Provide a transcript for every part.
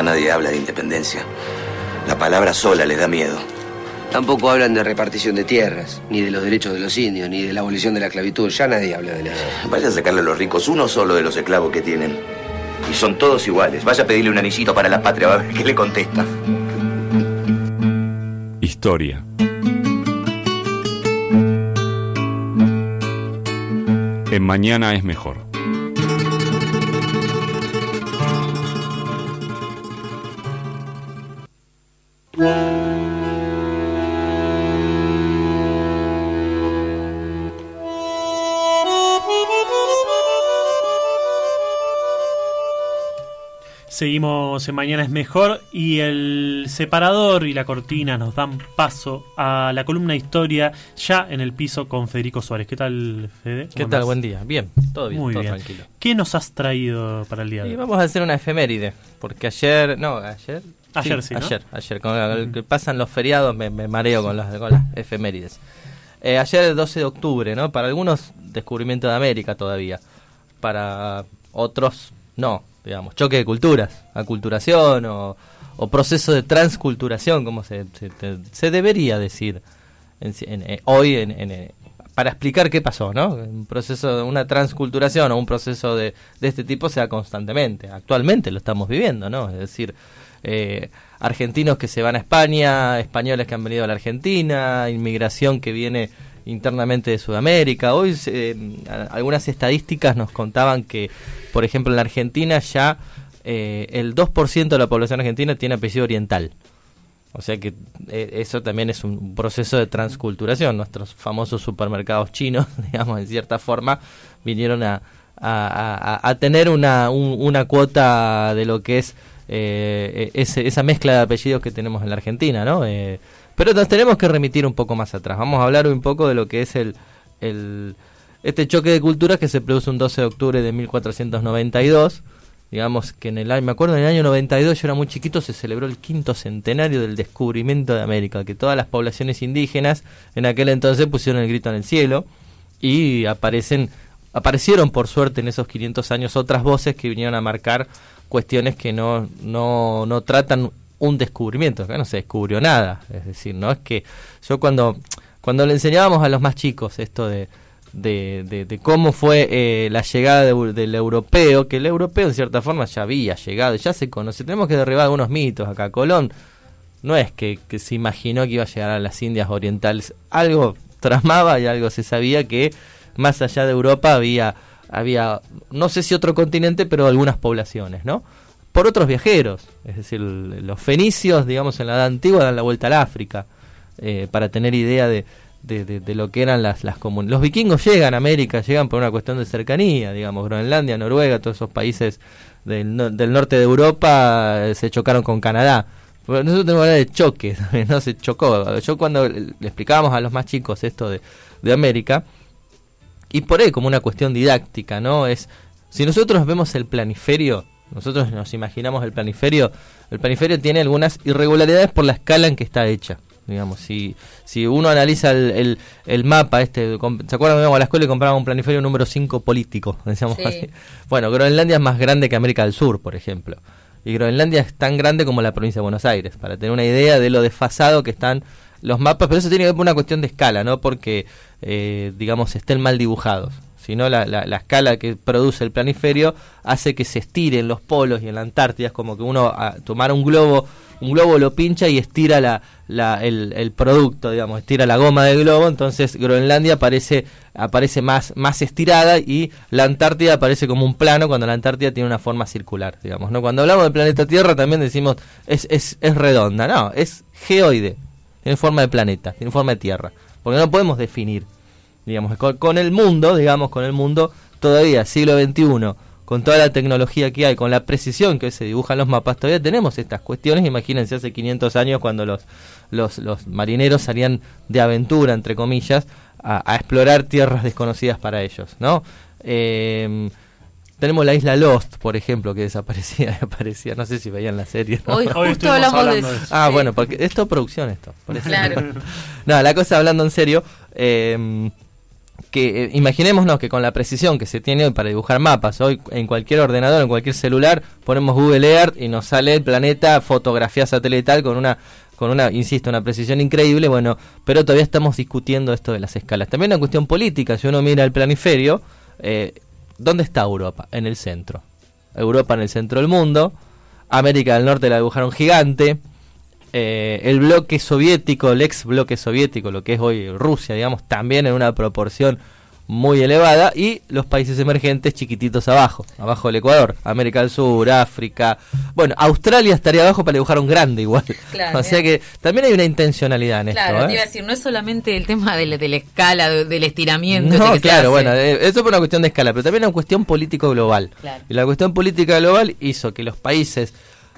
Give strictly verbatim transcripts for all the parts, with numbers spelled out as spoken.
nadie habla de independencia. La palabra sola les da miedo. Tampoco hablan de repartición de tierras, ni de los derechos de los indios, ni de la abolición de la esclavitud. Ya nadie habla de nada. Vaya a sacarle a los ricos uno solo de los esclavos que tienen. Y son todos iguales. Vaya a pedirle un anillito para la patria, va a ver qué le contesta. Historia. En Mañana es Mejor. Seguimos en Mañana es Mejor y el separador y la cortina nos dan paso a la columna de historia ya en el piso con Federico Suárez. ¿Qué tal, Fede? ¿Qué tal? Buen día. Bien, todo bien, Muy todo bien. tranquilo. ¿Qué nos has traído para el día de hoy? Y vamos a hacer una efeméride, porque ayer, no, ayer... Ayer sí, ¿no? Ayer, ayer, con el que pasan los feriados me, me mareo con las, con las efemérides. Eh, ayer el doce de octubre, ¿no? Para algunos, descubrimiento de América todavía. Para otros, no. Digamos, choque de culturas, aculturación o, o proceso de transculturación, como se, se, se debería decir en, en, eh, hoy en, en, eh, para explicar qué pasó, ¿no? Un proceso de una transculturación o un proceso de, de este tipo se da constantemente. Actualmente lo estamos viviendo, ¿no? Es decir, eh, argentinos que se van a España, españoles que han venido a la Argentina, inmigración que viene internamente de Sudamérica. Hoy eh, algunas estadísticas nos contaban que, por ejemplo, en la Argentina ya eh, el dos por ciento de la población argentina tiene apellido oriental. O sea que eh, eso también es un proceso de transculturación. Nuestros famosos supermercados chinos, digamos, en cierta forma, vinieron a, a, a, a tener una, un, una cuota de lo que es eh, ese, esa mezcla de apellidos que tenemos en la Argentina, ¿no? Eh, Pero nos tenemos que remitir un poco más atrás. Vamos a hablar un poco de lo que es el, el este choque de culturas que se produce un doce de octubre de mil cuatrocientos noventa y dos. Digamos que en el año, me acuerdo en el año noventa y dos, yo era muy chiquito, se celebró el quinto centenario del descubrimiento de América, que todas las poblaciones indígenas en aquel entonces pusieron el grito en el cielo y aparecen aparecieron por suerte en esos quinientos años otras voces que vinieron a marcar cuestiones que no no no tratan un descubrimiento. Acá no se descubrió nada, es decir, no es que yo cuando cuando le enseñábamos a los más chicos esto de de, de, de cómo fue eh, la llegada de, del europeo, que el europeo en cierta forma ya había llegado, ya se conoce, tenemos que derribar algunos mitos acá. Colón no es que, que se imaginó que iba a llegar a las Indias Orientales, algo tramaba y algo se sabía que más allá de Europa había había no sé si otro continente, pero algunas poblaciones, ¿no? Por otros viajeros, es decir, los fenicios, digamos, en la Edad Antigua dan la vuelta al África, eh, para tener idea de, de, de, de lo que eran las, las comunidades. Los vikingos llegan a América, llegan por una cuestión de cercanía, digamos, Groenlandia, Noruega, todos esos países del, no, del norte de Europa eh, se chocaron con Canadá. Nosotros tenemos que hablar de choque, no se chocó. Yo cuando le explicábamos a los más chicos esto de, de América, y por ahí como una cuestión didáctica, ¿no? Es, si nosotros vemos el planiferio, nosotros nos imaginamos el planiferio, el planiferio tiene algunas irregularidades por la escala en que está hecha. Digamos, si si uno analiza el, el, el mapa, este, ¿se acuerdan que íbamos a la escuela y comprábamos un planiferio número cinco político? Decíamos Sí. así. Bueno, Groenlandia es más grande que América del Sur, por ejemplo. Y Groenlandia es tan grande como la provincia de Buenos Aires, para tener una idea de lo desfasado que están los mapas, pero eso tiene que ver con una cuestión de escala, no porque, eh, digamos, estén mal dibujados, sino la, la, la escala que produce el planiferio hace que se estiren los polos, y en la Antártida es como que uno a tomar un globo, un globo lo pincha y estira la, la, el, el producto, digamos, estira la goma del globo, entonces Groenlandia aparece, aparece más, más estirada y la Antártida aparece como un plano cuando la Antártida tiene una forma circular, digamos, ¿no? Cuando hablamos del planeta Tierra también decimos es, es, es redonda, no, es geoide, tiene forma de planeta, tiene forma de Tierra, porque no podemos definir. Digamos, con, con el mundo, digamos, con el mundo, todavía, siglo veintiuno, con toda la tecnología que hay, con la precisión que se dibujan los mapas, todavía tenemos estas cuestiones. Imagínense hace quinientos años cuando los, los, los marineros salían de aventura, entre comillas, a, a explorar tierras desconocidas para ellos, ¿no? Eh, tenemos la isla Lost, por ejemplo, que desaparecía, aparecía, no sé si veían la serie, ¿no? Hoy Hoy justo estuvimos hablamos de hablando de eso. eso. Ah, Sí. bueno, porque esto es producción esto. Por eso. Claro. No, la cosa hablando en serio, eh, que eh, imaginémonos que con la precisión que se tiene hoy para dibujar mapas, hoy en cualquier ordenador, en cualquier celular, ponemos Google Earth y nos sale el planeta, fotografía satelital con una, con una, insisto, una precisión increíble, bueno, pero todavía estamos discutiendo esto de las escalas. También una cuestión política, si uno mira el planiferio, eh, ¿dónde está Europa? En el centro. Europa en el centro del mundo, América del Norte la dibujaron gigante, eh, el bloque soviético, el ex bloque soviético, lo que es hoy Rusia, digamos, también en una proporción muy elevada, y los países emergentes chiquititos abajo, abajo del Ecuador, América del Sur, África, bueno, Australia estaría abajo para dibujar un grande igual, claro, o sea que también hay una intencionalidad en claro, esto. Claro, te iba a decir, no es solamente el tema de la, de la escala, de, del estiramiento. No, que claro, se bueno, eh, eso es una cuestión de escala, pero también es una cuestión político global. Claro. Y la cuestión política global hizo que los países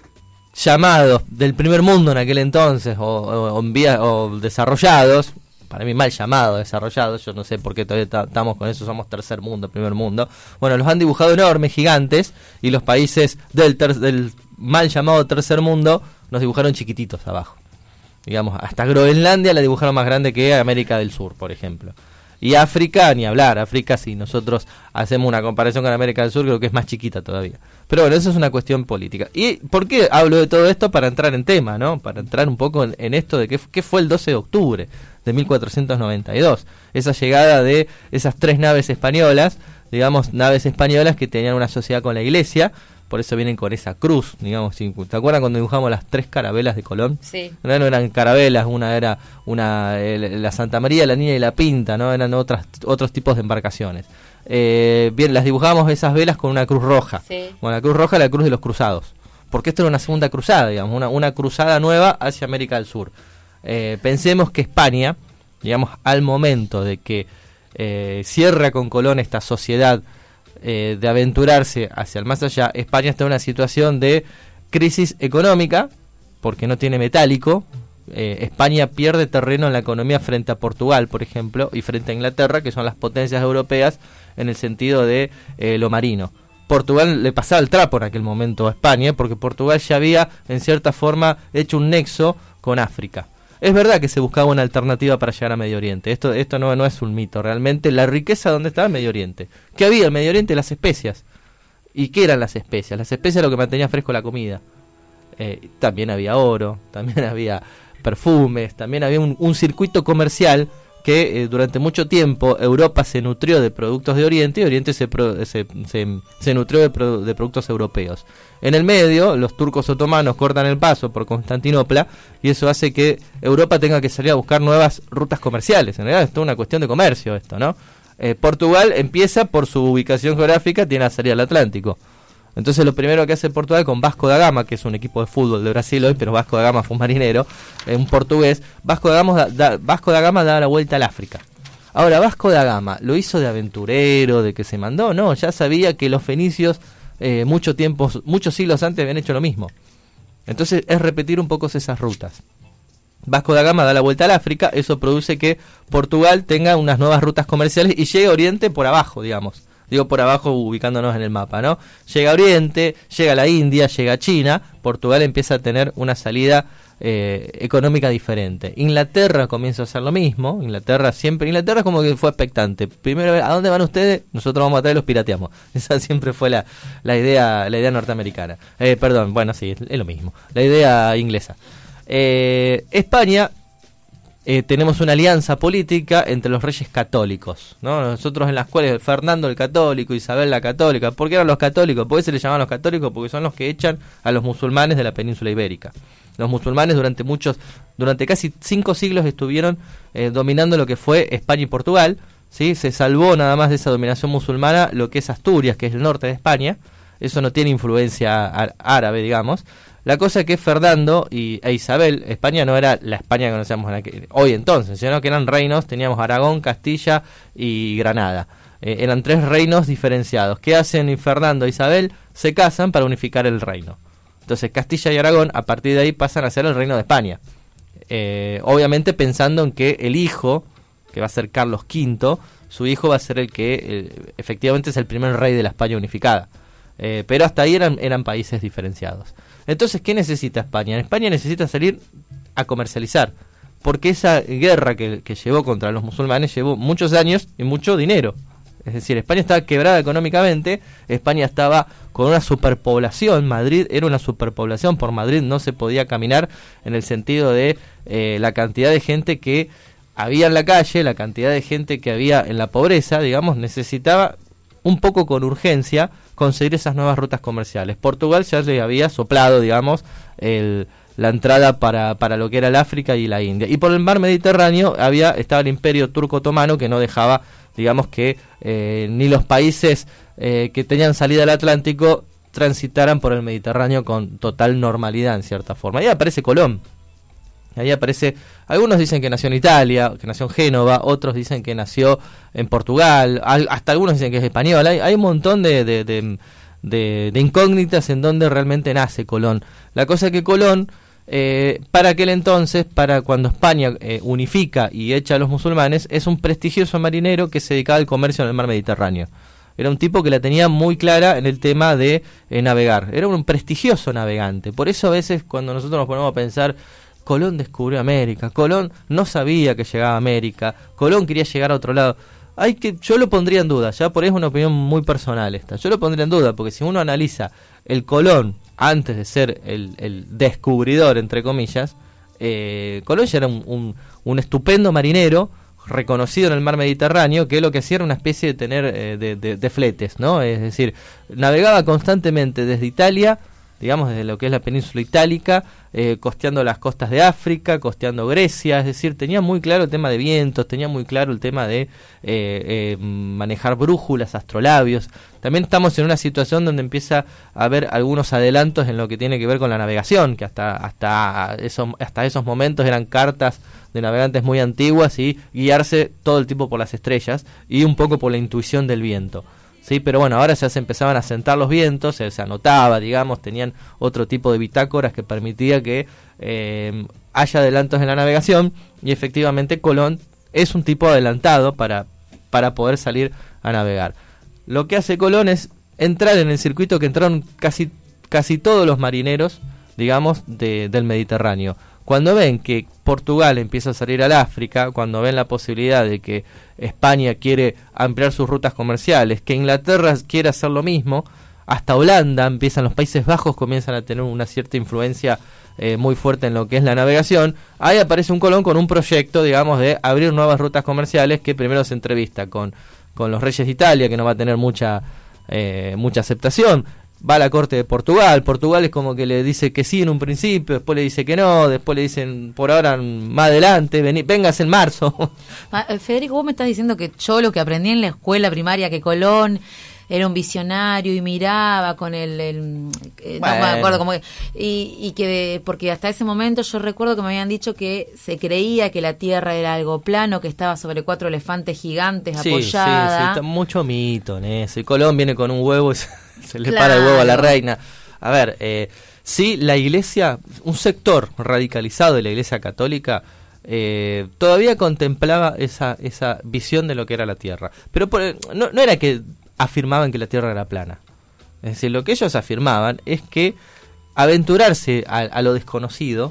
llamados del primer mundo en aquel entonces, o, o, o, vía, o desarrollados, para mí mal llamados, desarrollados, yo no sé por qué todavía estamos con eso, somos tercer mundo, primer mundo, bueno, los han dibujado enormes, gigantes, y los países del, ter, del mal llamado tercer mundo nos dibujaron chiquititos abajo. Digamos, hasta Groenlandia la dibujaron más grande que América del Sur, por ejemplo. Y África, ni hablar. África, si nosotros hacemos una comparación con América del Sur, creo que es más chiquita todavía. Pero bueno, eso es una cuestión política. ¿Y por qué hablo de todo esto? Para entrar en tema, ¿no? Para entrar un poco en, en esto de qué, qué fue el doce de octubre de mil cuatrocientos noventa y dos. Esa llegada de esas tres naves españolas, digamos, naves españolas que tenían una sociedad con la iglesia. Por eso vienen con esa cruz, digamos. ¿Te acuerdan cuando dibujamos las tres carabelas de Colón? Sí. No, no eran carabelas, una era una eh, la Santa María, la Niña y la Pinta, ¿no? Eran otras otros tipos de embarcaciones. Eh, bien, las dibujamos esas velas con una cruz roja. Sí. Bueno, la cruz roja es la cruz de los cruzados. Porque esto era una segunda cruzada, digamos, una, una cruzada nueva hacia América del Sur. Eh, pensemos que España, digamos, al momento de que eh, cierra con Colón esta sociedad Eh, de aventurarse hacia el más allá, España está en una situación de crisis económica porque no tiene metálico. eh, España pierde terreno en la economía frente a Portugal, por ejemplo, y frente a Inglaterra, que son las potencias europeas en el sentido de eh, lo marino. Portugal le pasaba el trapo en aquel momento a España porque Portugal ya había en cierta forma hecho un nexo con África. Es verdad que se buscaba una alternativa para llegar a Medio Oriente. Esto esto no, no es un mito. Realmente la riqueza, ¿dónde estaba? En Medio Oriente. ¿Qué había en Medio Oriente? Las especias. ¿Y qué eran las especias? Las especias eran lo que mantenía fresco la comida. Eh, también había oro, también había perfumes, también había un, un circuito comercial que eh, durante mucho tiempo Europa se nutrió de productos de Oriente y Oriente se, pro, se, se, se nutrió de, pro, de productos europeos. En el medio, los turcos otomanos cortan el paso por Constantinopla y eso hace que Europa tenga que salir a buscar nuevas rutas comerciales. En realidad es toda una cuestión de comercio esto, ¿no? Eh, Portugal empieza por su ubicación geográfica, tiene la salida al Atlántico. Entonces lo primero que hace Portugal con Vasco da Gama, que es un equipo de fútbol de Brasil hoy, pero Vasco da Gama fue un marinero, eh, un portugués, Vasco da, Gama da, da, Vasco da Gama da la vuelta al África. Ahora, Vasco da Gama, ¿lo hizo de aventurero, de que se mandó? No, ya sabía que los fenicios eh, mucho tiempo, muchos siglos antes habían hecho lo mismo. Entonces es repetir un poco esas rutas. Vasco da Gama da la vuelta al África, eso produce que Portugal tenga unas nuevas rutas comerciales y llegue a Oriente por abajo, digamos. Digo por abajo ubicándonos en el mapa, ¿no? Llega a Oriente, llega a la India, llega a China, Portugal empieza a tener una salida eh, económica diferente. Inglaterra comienza a hacer lo mismo, Inglaterra siempre, Inglaterra como que fue expectante. Primero, ¿a dónde van ustedes? Nosotros vamos a traer y los pirateamos. Esa siempre fue la, la idea la idea norteamericana. Eh, perdón, bueno, sí, es, es lo mismo. La idea inglesa. Eh, España... Eh, tenemos una alianza política entre los reyes católicos, ¿no? Nosotros en las cuales Fernando el católico, Isabel la católica. ¿Por qué eran los católicos? ¿Por qué se les llamaban los católicos? Porque son los que echan a los musulmanes de la península ibérica. Los musulmanes durante muchos, durante casi cinco siglos estuvieron eh, dominando lo que fue España y Portugal, ¿sí? Se salvó nada más de esa dominación musulmana lo que es Asturias, que es el norte de España. Eso no tiene influencia árabe, digamos. La cosa es que Fernando y, e Isabel, España no era la España que conocemos en aquel, hoy entonces, sino que eran reinos, teníamos Aragón, Castilla y Granada. Eh, eran tres reinos diferenciados. ¿Qué hacen Fernando e Isabel? Se casan para unificar el reino. Entonces Castilla y Aragón, a partir de ahí, pasan a ser el reino de España. Eh, obviamente pensando en que el hijo, que va a ser Carlos quinto, su hijo va a ser el que eh, efectivamente es el primer rey de la España unificada. Eh, pero hasta ahí eran, eran países diferenciados. Entonces, ¿qué necesita España? España necesita salir a comercializar. porque esa guerra que, que llevó contra los musulmanes llevó muchos años y mucho dinero. Es decir, España estaba quebrada económicamente, España estaba con una superpoblación, Madrid era una superpoblación, por Madrid no se podía caminar en el sentido de eh, la cantidad de gente que había en la calle, la cantidad de gente que había en la pobreza, digamos, necesitaba un poco con urgencia conseguir esas nuevas rutas comerciales. Portugal ya le había soplado, digamos, el, la entrada para, para lo que era el África y la India. Y por el mar Mediterráneo había estaba el imperio turco-otomano que no dejaba, digamos, que eh, ni los países eh, que tenían salida al Atlántico transitaran por el Mediterráneo con total normalidad, en cierta forma. Ahí aparece Colón. Ahí aparece, algunos dicen que nació en Italia, que nació en Génova, otros dicen que nació en Portugal, al, hasta algunos dicen que es español. Hay, hay un montón de, de, de, de, de incógnitas en donde realmente nace Colón. La cosa es que Colón, eh, para aquel entonces, para cuando España eh, unifica y echa a los musulmanes, es un prestigioso marinero que se dedicaba al comercio en el mar Mediterráneo. Era un tipo que la tenía muy clara en el tema de eh, navegar. Era un prestigioso navegante. Por eso a veces cuando nosotros nos ponemos a pensar, Colón descubrió América, Colón no sabía que llegaba a América, Colón quería llegar a otro lado. Hay que, yo lo pondría en duda, ya por eso es una opinión muy personal esta. Yo lo pondría en duda porque si uno analiza el Colón antes de ser el, el descubridor, entre comillas, eh, Colón ya era un, un, un estupendo marinero reconocido en el mar Mediterráneo, que lo que hacía era una especie de tener eh, de, de, de fletes, ¿no? Es decir, navegaba constantemente desde Italia, digamos desde lo que es la península itálica, eh, costeando las costas de África, costeando Grecia, es decir, tenía muy claro el tema de vientos, tenía muy claro el tema de eh, eh, manejar brújulas, astrolabios. También estamos en una situación donde empieza a haber algunos adelantos en lo que tiene que ver con la navegación, que hasta hasta esos, hasta esos momentos eran cartas de navegantes muy antiguas y guiarse todo el tiempo por las estrellas y un poco por la intuición del viento. Sí, pero bueno, ahora ya se empezaban a sentar los vientos, se, se anotaba, digamos, tenían otro tipo de bitácoras que permitía que eh, haya adelantos en la navegación y efectivamente Colón es un tipo adelantado para, para poder salir a navegar. Lo que hace Colón es entrar en el circuito que entraron casi, casi todos los marineros, digamos, de, del Mediterráneo. Cuando ven que Portugal empieza a salir al África, cuando ven la posibilidad de que España quiere ampliar sus rutas comerciales, que Inglaterra quiere hacer lo mismo, hasta Holanda empiezan, los Países Bajos comienzan a tener una cierta influencia eh, muy fuerte en lo que es la navegación, ahí aparece un Colón con un proyecto, digamos, de abrir nuevas rutas comerciales, que primero se entrevista con, con los reyes de Italia, que no va a tener mucha, eh, mucha aceptación. Va a la corte de Portugal, Portugal es como que le dice que sí en un principio, después le dice que no, después le dicen por ahora más adelante, vení, vengas en marzo. Federico, vos me estás diciendo que yo lo que aprendí en la escuela primaria, que Colón era un visionario y miraba con el, el eh, bueno. No me acuerdo cómo, y, y que porque hasta ese momento yo recuerdo que me habían dicho que se creía que la Tierra era algo plano, que estaba sobre cuatro elefantes gigantes sí, apoyada. Sí, sí, está mucho mito en eso. Y Colón viene con un huevo y se, se le claro. para el huevo a la reina. A ver, eh, sí, la iglesia, un sector radicalizado de la iglesia católica eh, todavía contemplaba esa esa visión de lo que era la Tierra. Pero por, no, no era que afirmaban que la Tierra era plana. Es decir, lo que ellos afirmaban es que aventurarse a, a lo desconocido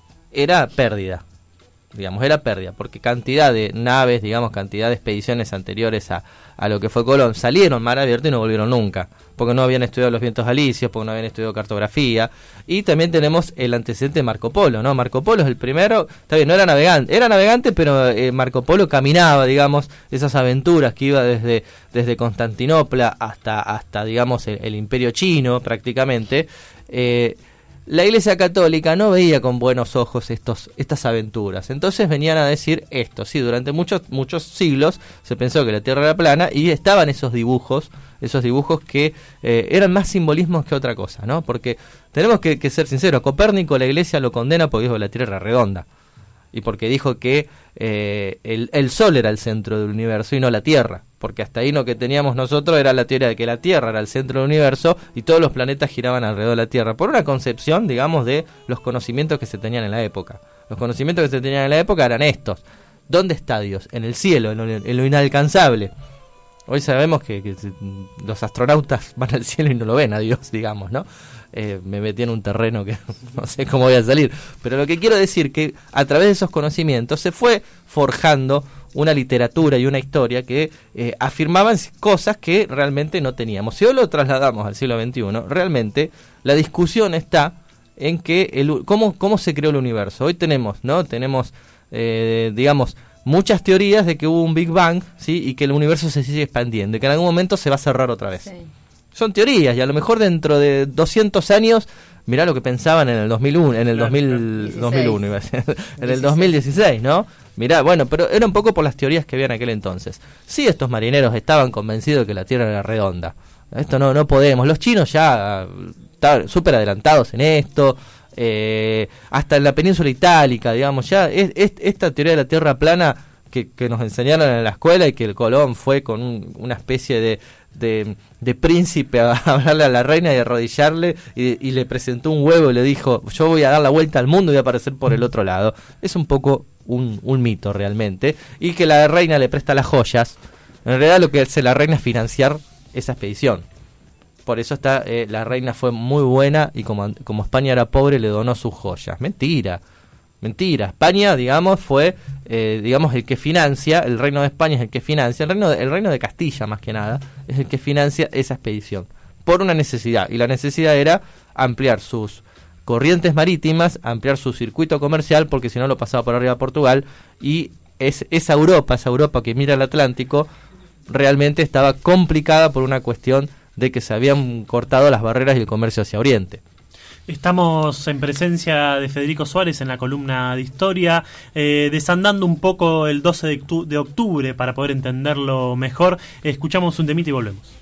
era pérdida. Digamos, era pérdida, porque cantidad de naves, digamos, cantidad de expediciones anteriores a, a lo que fue Colón salieron mar abierto y no volvieron nunca, porque no habían estudiado los vientos alisios, porque no habían estudiado cartografía. Y también tenemos el antecedente de Marco Polo, ¿no? Marco Polo es el primero, está bien, no era navegante, era navegante, pero eh, Marco Polo caminaba, digamos, esas aventuras que iba desde, desde Constantinopla hasta, hasta digamos, el, el Imperio Chino, prácticamente. Eh, La Iglesia Católica no veía con buenos ojos estos, estas aventuras. Entonces venían a decir esto. Sí, durante muchos, muchos siglos se pensó que la Tierra era plana y estaban esos dibujos, esos dibujos que eh, eran más simbolismos que otra cosa, ¿no? Porque tenemos que, que ser sinceros, Copérnico la Iglesia lo condena porque dijo que la Tierra era redonda. Y porque dijo que eh, el, el Sol era el centro del universo y no la Tierra. Porque hasta ahí lo que teníamos nosotros era la teoría de que la Tierra era el centro del universo y todos los planetas giraban alrededor de la Tierra. Por una concepción, digamos, de los conocimientos que se tenían en la época. Los conocimientos que se tenían en la época eran estos. ¿Dónde está Dios? En el cielo, en lo, en lo inalcanzable. Hoy sabemos que, que los astronautas van al cielo y no lo ven a Dios, digamos, ¿no? Eh, me metí en un terreno que no sé cómo voy a salir. Pero lo que quiero decir que a través de esos conocimientos se fue forjando una literatura y una historia que eh, afirmaban cosas que realmente no teníamos. Si hoy lo trasladamos al siglo veintiuno, realmente la discusión está en que el, cómo, cómo se creó el universo. Hoy tenemos, ¿no? Tenemos, eh, digamos, muchas teorías de que hubo un Big Bang, ¿sí? Y que el universo se sigue expandiendo y que en algún momento se va a cerrar otra vez. Sí. Son teorías y a lo mejor dentro de doscientos años, mirá lo que pensaban en el dos mil uno, en el dos mil, dos mil uno, iba a decir, en el dos mil dieciséis, ¿no? Mirá, bueno, pero era un poco por las teorías que había en aquel entonces. Sí, estos marineros estaban convencidos de que la Tierra era redonda. Esto no, no podemos. Los chinos ya estaban súper adelantados en esto. Eh, hasta en la península itálica, digamos, ya es, es, esta teoría de la Tierra plana que, que nos enseñaron en la escuela y que el Colón fue con un, una especie de, de, de príncipe a hablarle a la reina y arrodillarle y, y le presentó un huevo y le dijo, yo voy a dar la vuelta al mundo y voy a aparecer por el otro lado. Es un poco un, un mito realmente. Y que la reina le presta las joyas. En realidad lo que hace la reina es financiar esa expedición. Por eso está eh, la reina fue muy buena y como, como España era pobre le donó sus joyas. Mentira, mentira. España, digamos, fue eh, digamos el que financia, el reino de España es el que financia, el reino de, el reino de Castilla más que nada, es el que financia esa expedición. Por una necesidad, y la necesidad era ampliar sus corrientes marítimas, ampliar su circuito comercial, porque si no lo pasaba por arriba a Portugal, y es, esa Europa, esa Europa que mira el Atlántico, realmente estaba complicada por una cuestión de que se habían cortado las barreras y el comercio hacia Oriente. Estamos en presencia de Federico Suárez en la columna de historia, eh, desandando un poco el doce de octubre para poder entenderlo mejor. Escuchamos un temita y volvemos.